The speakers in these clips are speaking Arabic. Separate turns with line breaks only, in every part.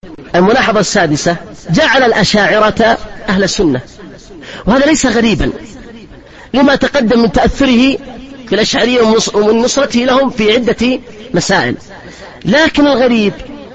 الملاحظة السادسة: جعل الأشاعرة أهل السنة، وهذا ليس غريبا لما تقدم من تأثره في الأشعرية ومن نصرته لهم في عدة مسائل، لكن الغريب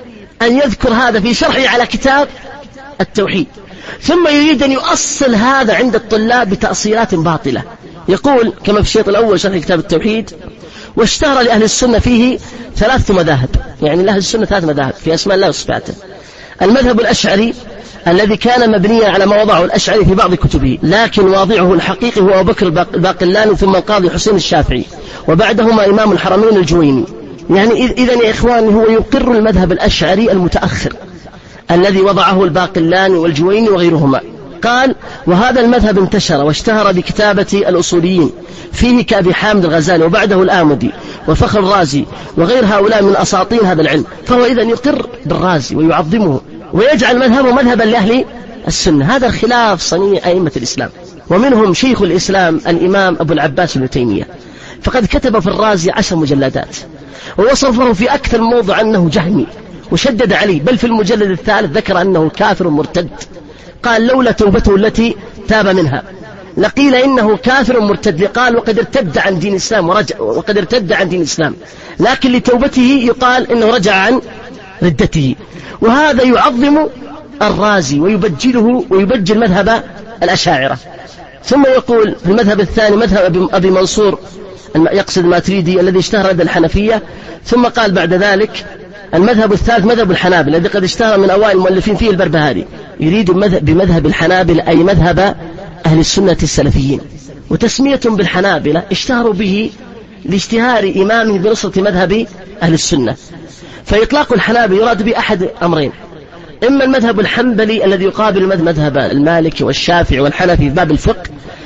أن يذكر هذا في شرحه على كتاب التوحيد، ثم يريد أن يؤصل هذا عند الطلاب بتأصيلات باطلة. يقول كما في الشيط الأول شرح كتاب التوحيد: واشتهر لأهل السنة فيه 3 مذاهب، يعني لأهل السنة 3 مذاهب في أسماء الله وصفاته. المذهب الأشعري الذي كان مبنيا على ما وضعه الأشعري في بعض كتبه، لكن واضعه الحقيقي هو أبو بكر الباقلاني، ثم القاضي حسين الشافعي، وبعدهما إمام الحرمين الجويني. يعني إذن يا إخواني هو يقر المذهب الأشعري المتأخر الذي وضعه الباقلاني والجويني وغيرهما. قال: وهذا المذهب انتشر واشتهر بكتابة الأصوليين فيه كأبي حامد الغزالي وبعده الآمدي وفخر الرازي وغير هؤلاء من أساطين هذا العلم. فهو إذن يقر بالرازي ويعظمه ويجعل مذهبه مذهبا لأهل السنة. هذا خلاف صنيع أئمة الإسلام، ومنهم شيخ الإسلام الإمام أبو العباس ابن تيمية، فقد كتب في الرازي 10 مجلدات، ووصفه في أكثر موضع أنه جهمي وشدد عليه، بل في المجلد الثالث ذكر أنه كافر مرتد. قال: لولا توبته التي تاب منها لقيل إنه كافر مرتد. قال: وقد ارتد عن دين الإسلام وقد ارتد عن دين الإسلام، لكن لتوبته يقال إنه رجع عن ردته. وهذا يعظم الرازي ويبجله ويبجل مذهب الأشاعرة. ثم يقول في المذهب الثاني مذهب أبي منصور، يقصد الماتريدي الذي اشتهر لدى الحنفية. ثم قال بعد ذلك: المذهب الثالث مذهب الحنابلة الذي قد اشتهر من أوائل المؤلفين فيه البربهاري. يريد بمذهب الحنابلة أي مذهب أهل السنة السلفيين، وتسمية بالحنابلة اشتهروا به لاشتهار إمامه بنصرة مذهب أهل السنة. فإطلاق الحنابلة يراد به أحد أمرين: إما المذهب الحنبلي الذي يقابل مذهب المالكي والشافعي والحنفي في باب الفقه،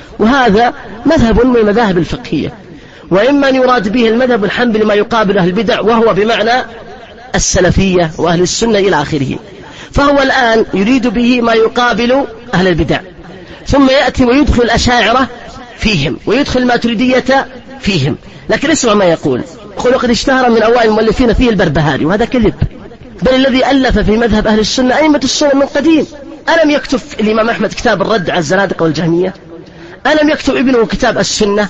وهذا مذهب من المذاهب الفقهية، وإما أن يراد به المذهب الحنبلي ما يقابل أهل البدع، وهو بمعنى السلفية وأهل السنة إلى آخره. فهو الآن يريد به ما يقابل أهل البدع، ثم يأتي ويدخل الأشاعرة فيهم ويدخل الماتريدية فيهم. لكن اسمع ما يقول: وقد اشتهر من أوائل المؤلفين فيه البربهاري، وهذا كذب، بل الذي ألف في مذهب أهل السنة أئمة السنة من قديم. ألم يكتب الإمام أحمد كتاب الرد على الزنادقة والجهمية؟ ألم يكتب ابنه كتاب السنة؟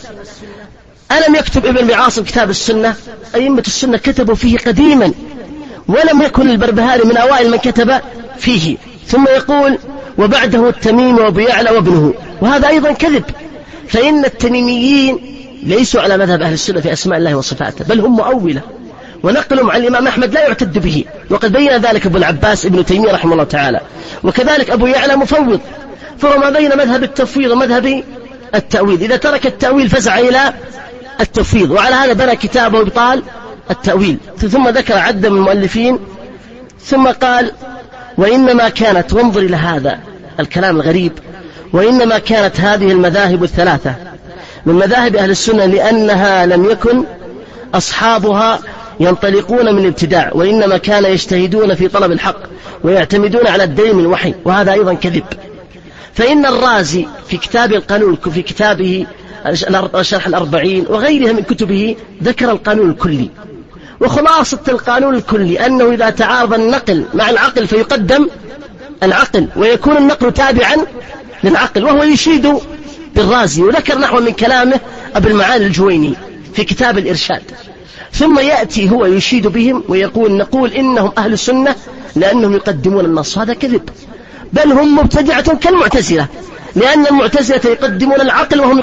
ألم يكتب ابن بعاصم كتاب السنة؟ أئمة السنة كتبوا فيه قديما، ولم يكن البربهاري من أوائل من كتب فيه. ثم يقول: وبعده التميم وابو يعلى وابنه، وهذا أيضا كذب، فإن التميميين ليسوا على مذهب أهل السنة في أسماء الله وصفاته، بل هم مؤولة، ونقلهم عن الإمام أحمد لا يعتد به، وقد بين ذلك أبو العباس ابن تيمية رحمه الله تعالى. وكذلك أبو يعلى مفوض، فهو ما بين مذهب التفويض ومذهب التأويل. إذا ترك التأويل فزع إلى التفويض، وعلى هذا بنى كتابه إبطال التأويل. ثم ذكر عدة من المؤلفين، ثم قال: وإنما كانت، وانظر إلى هذا الكلام الغريب، وإنما كانت هذه المذاهب الثلاثة من مذاهب أهل السنة لأنها لم يكن أصحابها ينطلقون من ابتداع، وإنما كان يجتهدون في طلب الحق ويعتمدون على الدليل من الوحي، وهذا أيضا كذب. فإن الرازي في كتاب القانون، في كتابه شرح الأربعين وغيرها من كتبه، ذكر القانون الكلي، وخلاصة القانون الكلي أنه إذا تعارض النقل مع العقل فيقدم العقل، ويكون النقل تابعا للعقل، وهو يشيد بالرازي. وذكر نحو من كلامه أبو المعالي الجويني في كتاب الإرشاد. ثم يأتي هو يشيد بهم ويقول: نقول إنهم أهل السنة لأنهم يقدمون النص. هذا كذب، بل هم مبتدعة كالمعتزلة، لأن المعتزلة يقدمون العقل وهم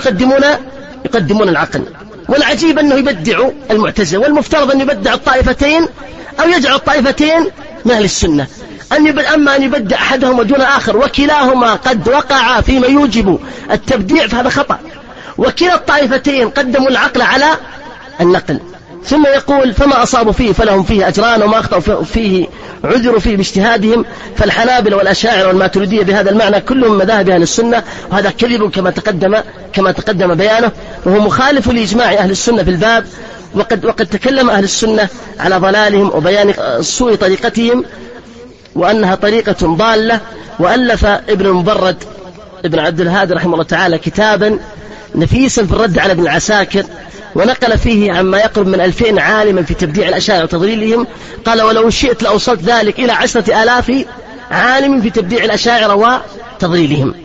يقدمون العقل. والعجيب أنه يبدع المعتزلة، والمفترض أن يبدع الطائفتين أو يجعل الطائفتين من أهل السنة، أما أن يبدع أحدهم دون آخر، وكلاهما قد وقع فيما يوجب التبديع، فهذا خطأ. وكلا الطائفتين قدموا العقل على النقل. ثم يقول: فما أصابوا فيه فلهم فيه أجران، وما أخطأوا فيه عذروا فيه باجتهادهم. فالحنابلة والأشاعرة والماتريدية بهذا المعنى كلهم مذاهب أهل السنة، وهذا كذب كما تقدم بيانه، وهو مخالف لإجماع أهل السنة في الباب. وقد تكلم أهل السنة على ضلالهم وبيان سوء طريقتهم وأنها طريقة ضالة. وألف ابن المبرد ابن عبد الهادي رحمه الله تعالى كتابا نفيسا في الرد على ابن العساكر ونقل فيه عما يقرب من 2000 عالما في تبديع الأشاعرة وتضليلهم. قال ولو شئت لأوصلت ذلك إلى 10,000 عالم في تبديع الأشاعرة وتضليلهم.